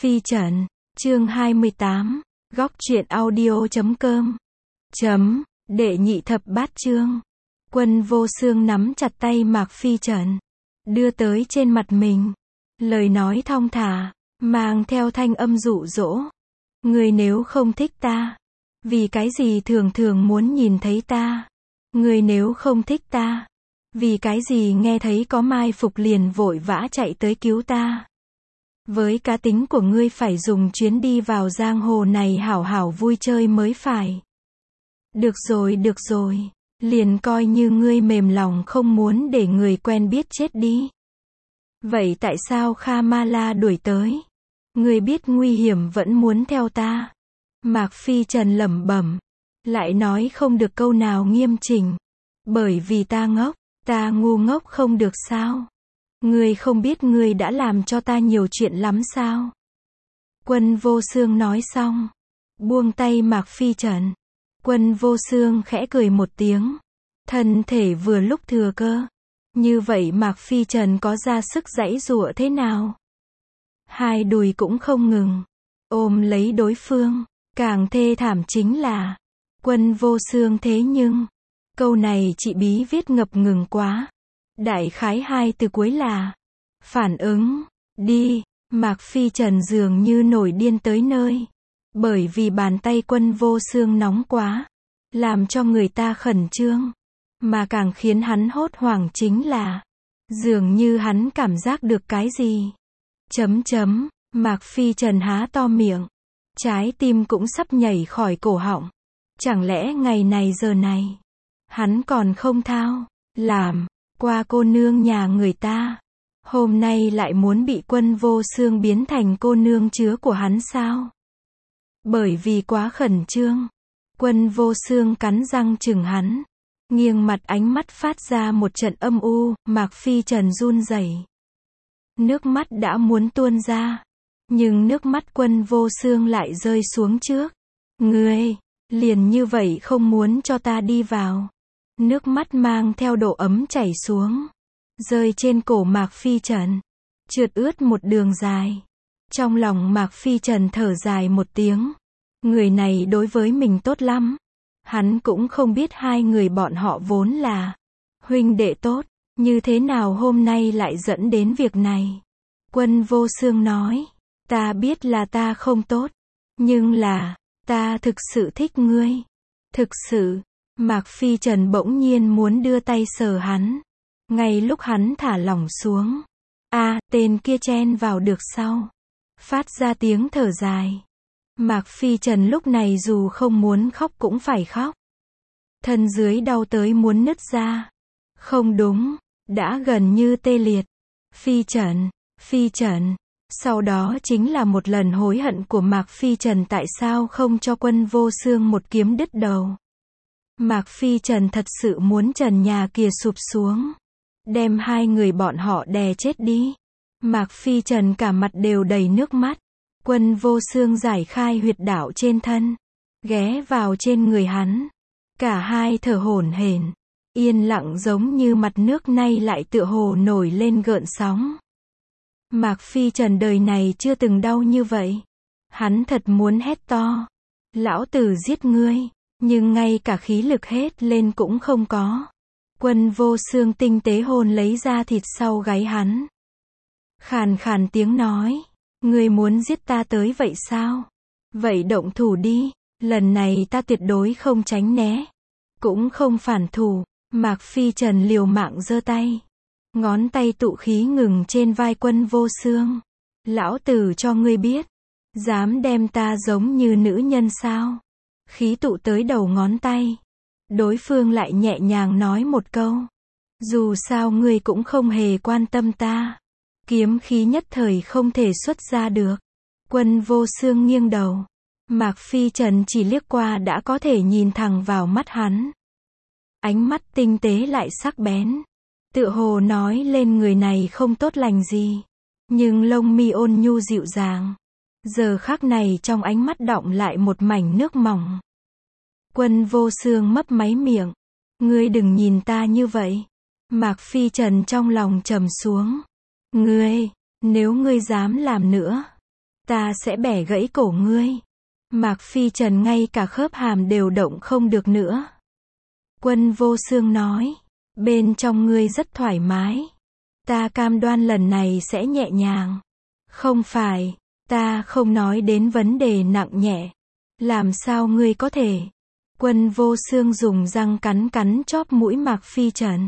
Phi Trần, chương 28, góc truyện audio.com. Đệ nhị thập bát chương. Quân Vô Xương nắm chặt tay Mạc Phi Trần, đưa tới trên mặt mình. Lời nói thong thả, mang theo thanh âm dụ dỗ. Người nếu không thích ta, vì cái gì thường thường muốn nhìn thấy ta? Người nếu không thích ta, vì cái gì nghe thấy có mai phục liền vội vã chạy tới cứu ta? Với cá tính của ngươi phải dùng chuyến đi vào giang hồ này hảo hảo vui chơi mới phải. Được rồi, liền coi như ngươi mềm lòng không muốn để người quen biết chết đi. Vậy tại sao Kha Ma La đuổi tới? Ngươi biết nguy hiểm vẫn muốn theo ta. Mạc Phi Trần lẩm bẩm, lại nói không được câu nào nghiêm chỉnh. Bởi vì ta ngốc, ta ngu ngốc không được sao? Ngươi không biết ngươi đã làm cho ta nhiều chuyện lắm sao? Quân Vô Xương nói xong, buông tay Mạc Phi Trần. Quân Vô Xương khẽ cười một tiếng, thân thể vừa lúc thừa cơ. Như vậy Mạc Phi Trần có ra sức giãy giụa thế nào? Hai đùi cũng không ngừng, ôm lấy đối phương. Càng thê thảm chính là, Quân Vô Xương thế nhưng, câu này chị Bí viết ngập ngừng quá. Đại khái hai từ cuối là, phản ứng, đi. Mạc Phi Trần dường như nổi điên tới nơi. Bởi vì bàn tay Quân Vô Xương nóng quá, làm cho người ta khẩn trương. Mà càng khiến hắn hốt hoảng chính là, dường như hắn cảm giác được cái gì. Mạc Phi Trần há to miệng, trái tim cũng sắp nhảy khỏi cổ họng. Chẳng lẽ ngày này giờ này, hắn còn không thao làm qua cô nương nhà người ta, hôm nay lại muốn bị Quân Vô Xương biến thành cô nương chứa của hắn sao? Bởi vì quá khẩn trương, Quân Vô Xương cắn răng chừng hắn, nghiêng mặt, ánh mắt phát ra một trận âm u. Mạc Phi Trần run rẩy, nước mắt đã muốn tuôn ra, nhưng nước mắt Quân Vô Xương lại rơi xuống trước. Ngươi, liền như vậy không muốn cho ta đi vào? Nước mắt mang theo độ ấm chảy xuống, rơi trên cổ Mạc Phi Trần, trượt ướt một đường dài. Trong lòng Mạc Phi Trần thở dài một tiếng. Người này đối với mình tốt lắm. Hắn cũng không biết hai người bọn họ vốn là huynh đệ tốt, như thế nào hôm nay lại dẫn đến việc này. Quân Vô Xương nói, ta biết là ta không tốt, nhưng là, ta thực sự thích ngươi. Thực sự. Mạc Phi Trần bỗng nhiên muốn đưa tay sờ hắn. Ngay lúc hắn thả lỏng xuống, tên kia chen vào được sau, phát ra tiếng thở dài. Mạc Phi Trần lúc này dù không muốn khóc cũng phải khóc. Thân dưới đau tới muốn nứt ra. Không đúng, đã gần như tê liệt. Phi Trần. Sau đó chính là một lần hối hận của Mạc Phi Trần tại sao không cho Quân Vô Xương một kiếm đứt đầu. Mạc Phi Trần thật sự muốn trần nhà kia sụp xuống, đem hai người bọn họ đè chết đi. Mạc Phi Trần cả mặt đều đầy nước mắt. Quân Vô Xương giải khai huyệt đạo trên thân, ghé vào trên người hắn. Cả hai thở hổn hển, yên lặng giống như mặt nước nay lại tựa hồ nổi lên gợn sóng. Mạc Phi Trần đời này chưa từng đau như vậy. Hắn thật muốn hét to, lão tử giết ngươi, nhưng ngay cả khí lực hết lên cũng không có. Quân Vô Xương tinh tế hôn lấy da thịt sau gáy hắn. Khàn khàn tiếng nói, ngươi muốn giết ta tới vậy sao? Vậy động thủ đi, lần này ta tuyệt đối không tránh né, cũng không phản thủ. Mạc Phi Trần liều mạng giơ tay, ngón tay tụ khí ngừng trên vai Quân Vô Xương. Lão tử cho ngươi biết, dám đem ta giống như nữ nhân sao? Khí tụ tới đầu ngón tay. Đối phương lại nhẹ nhàng nói một câu, dù sao ngươi cũng không hề quan tâm ta. Kiếm khí nhất thời không thể xuất ra được. Quân Vô Xương nghiêng đầu. Mạc Phi Trần chỉ liếc qua đã có thể nhìn thẳng vào mắt hắn. Ánh mắt tinh tế lại sắc bén, tựa hồ nói lên người này không tốt lành gì. Nhưng lông mi ôn nhu dịu dàng, giờ khắc này trong ánh mắt đọng lại một mảnh nước mỏng. Quân Vô Xương mấp máy miệng. Ngươi đừng nhìn ta như vậy. Mạc Phi Trần trong lòng trầm xuống. Ngươi, nếu ngươi dám làm nữa, ta sẽ bẻ gãy cổ ngươi. Mạc Phi Trần ngay cả khớp hàm đều động không được nữa. Quân Vô Xương nói, bên trong ngươi rất thoải mái. Ta cam đoan lần này sẽ nhẹ nhàng. Không phải, ta không nói đến vấn đề nặng nhẹ. Làm sao ngươi có thể? Quân Vô Xương dùng răng cắn cắn chóp mũi Mạc Phi Trần.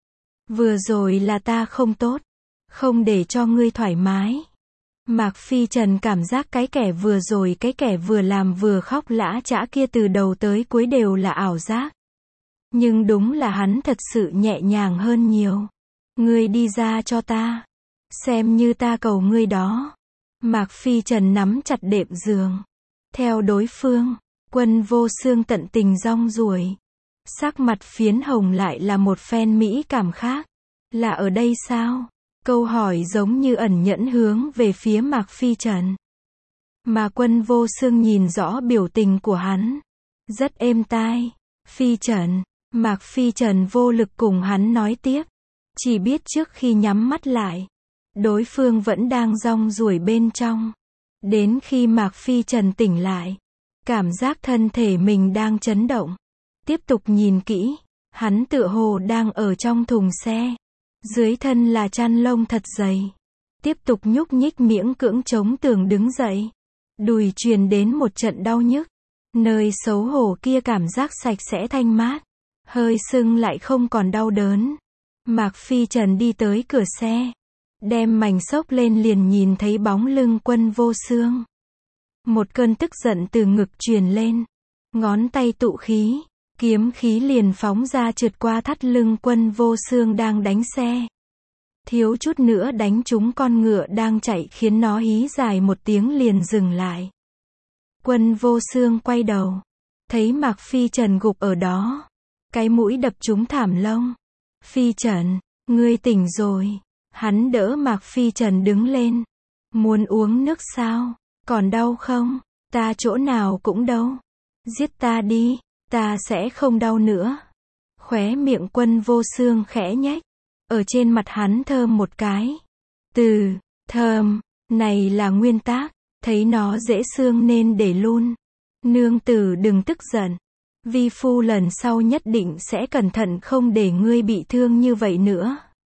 Vừa rồi là ta không tốt, không để cho ngươi thoải mái. Mạc Phi Trần cảm giác cái kẻ vừa rồi, cái kẻ vừa làm vừa khóc lã chã kia từ đầu tới cuối đều là ảo giác. Nhưng đúng là hắn thật sự nhẹ nhàng hơn nhiều. Ngươi đi ra cho ta. Xem như ta cầu ngươi đó. Mạc Phi Trần nắm chặt đệm giường. Theo đối phương, Quân Vô Xương tận tình rong ruổi. Sắc mặt phiến hồng lại là một phen mỹ cảm khác. Là ở đây sao? Câu hỏi giống như ẩn nhẫn hướng về phía Mạc Phi Trần. Mà Quân Vô Xương nhìn rõ biểu tình của hắn. Rất êm tai. Phi Trần. Mạc Phi Trần vô lực cùng hắn nói tiếp. Chỉ biết trước khi nhắm mắt lại, đối phương vẫn đang rong ruổi bên trong. Đến khi Mạc Phi Trần tỉnh lại, cảm giác thân thể mình đang chấn động. Tiếp tục nhìn kỹ, hắn tựa hồ đang ở trong thùng xe. Dưới thân là chăn lông thật dày. Tiếp tục nhúc nhích miễn cưỡng chống tường đứng dậy. Đùi truyền đến một trận đau nhức. Nơi xấu hổ kia cảm giác sạch sẽ thanh mát. Hơi sưng lại không còn đau đớn. Mạc Phi Trần đi tới cửa xe. Đem mảnh xốc lên liền nhìn thấy bóng lưng Quân Vô Xương. Một cơn tức giận từ ngực truyền lên. Ngón tay tụ khí. Kiếm khí liền phóng ra trượt qua thắt lưng Quân Vô Xương đang đánh xe. Thiếu chút nữa đánh trúng con ngựa đang chạy khiến nó hí dài một tiếng liền dừng lại. Quân Vô Xương quay đầu. Thấy Mạc Phi Trần gục ở đó. Cái mũi đập trúng thảm lông. Phi Trần, ngươi tỉnh rồi. Hắn đỡ Mạc Phi Trần đứng lên. Muốn uống nước sao? Còn đau không? Ta chỗ nào cũng đau. Giết ta đi, ta sẽ không đau nữa. Khóe miệng Quân Vô Xương khẽ nhếch. Ở trên mặt hắn thơm một cái. Từ, thơm, này là nguyên tác. Thấy nó dễ xương nên để luôn. Nương tử đừng tức giận. Vi phu lần sau nhất định sẽ cẩn thận không để ngươi bị thương như vậy nữa.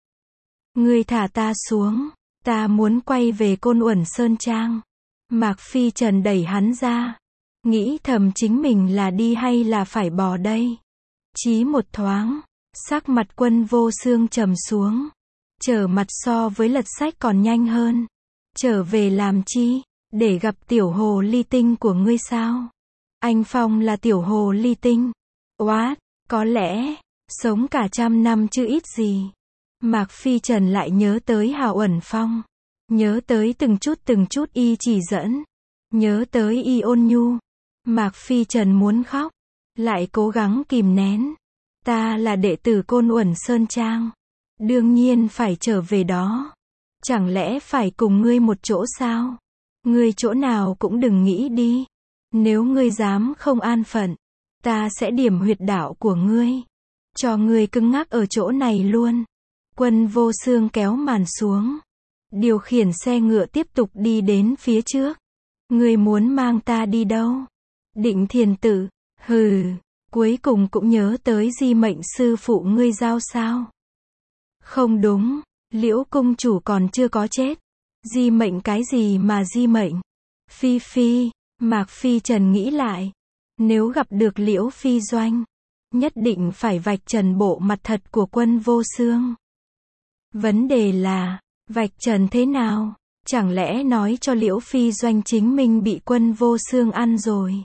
Ngươi thả ta xuống. Ta muốn quay về Côn Uẩn Sơn Trang. Mạc Phi Trần đẩy hắn ra. Nghĩ thầm chính mình là đi hay là phải bỏ đây. Chí một thoáng. Sắc mặt Quân Vô Xương trầm xuống. Trở mặt so với lật sách còn nhanh hơn. Trở về làm chi? Để gặp tiểu hồ ly tinh của ngươi sao? Anh Phong là tiểu hồ ly tinh. What? Có lẽ, sống cả 100 năm chứ ít gì. Mạc Phi Trần lại nhớ tới Hào Uẩn Phong. Nhớ tới từng chút y chỉ dẫn. Nhớ tới y ôn nhu. Mạc Phi Trần muốn khóc. Lại cố gắng kìm nén. Ta là đệ tử Côn Uẩn Sơn Trang. Đương nhiên phải trở về đó. Chẳng lẽ phải cùng ngươi một chỗ sao? Ngươi chỗ nào cũng đừng nghĩ đi. Nếu ngươi dám không an phận, ta sẽ điểm huyệt đạo của ngươi. Cho ngươi cứng ngắc ở chỗ này luôn. Quân Vô Xương kéo màn xuống. Điều khiển xe ngựa tiếp tục đi đến phía trước. Ngươi muốn mang ta đi đâu? Định Thiền Tự. Hừ, cuối cùng cũng nhớ tới di mệnh sư phụ ngươi giao sao? Không đúng, Liễu cung chủ còn chưa có chết. Di mệnh cái gì mà di mệnh? Phi Phi, Mạc Phi Trần nghĩ lại. Nếu gặp được Liễu Phi Doanh, nhất định phải vạch trần bộ mặt thật của Quân Vô Xương. Vấn đề là, vạch trần thế nào? Chẳng lẽ nói cho Liễu Phi Doanh chính mình bị Quân Vô Xương ăn rồi?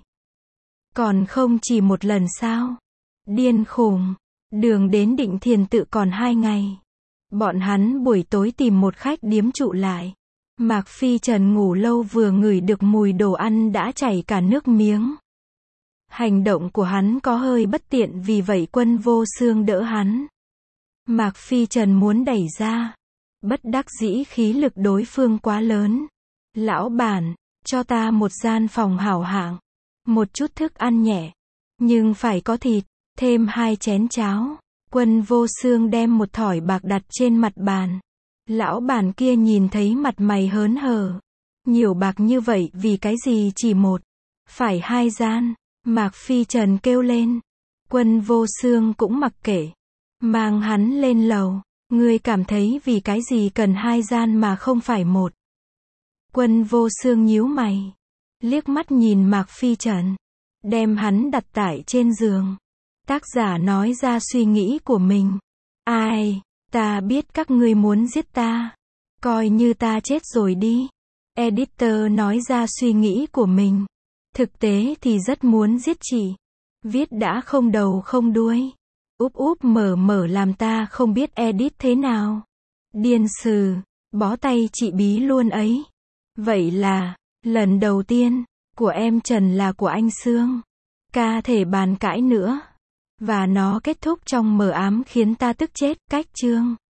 Còn không chỉ một lần sao? Điên khùng. Đường đến Định Thiền Tự còn 2 ngày. Bọn hắn buổi tối tìm một khách điếm trụ lại. Mạc Phi Trần ngủ lâu vừa ngửi được mùi đồ ăn đã chảy cả nước miếng. Hành động của hắn có hơi bất tiện vì vậy Quân Vô Xương đỡ hắn. Mạc Phi Trần muốn đẩy ra. Bất đắc dĩ khí lực đối phương quá lớn. Lão bản, cho ta một gian phòng hảo hạng. Một chút thức ăn nhẹ. Nhưng phải có thịt, thêm 2 chén cháo. Quân Vô Xương đem một thỏi bạc đặt trên mặt bàn. Lão bản kia nhìn thấy mặt mày hớn hở. Nhiều bạc như vậy vì cái gì chỉ một, phải hai gian. Mạc Phi Trần kêu lên. Quân Vô Xương cũng mặc kệ. Mang hắn lên lầu. Ngươi cảm thấy vì cái gì cần hai gian mà không phải một. Quân Vô Xương nhíu mày. Liếc mắt nhìn Mạc Phi Trần. Đem hắn đặt tại trên giường. Tác giả nói ra suy nghĩ của mình. Ai, ta biết các ngươi muốn giết ta. Coi như ta chết rồi đi. Editor nói ra suy nghĩ của mình. Thực tế thì rất muốn giết chị. Viết đã không đầu không đuôi. Úp úp mở mở làm ta không biết edit thế nào. Điên sử, bó tay chị bí luôn ấy. Vậy là, lần đầu tiên, của em Trần là của anh Sương. Ca thể bàn cãi nữa. Và nó kết thúc trong mờ ám khiến ta tức chết. Cách chương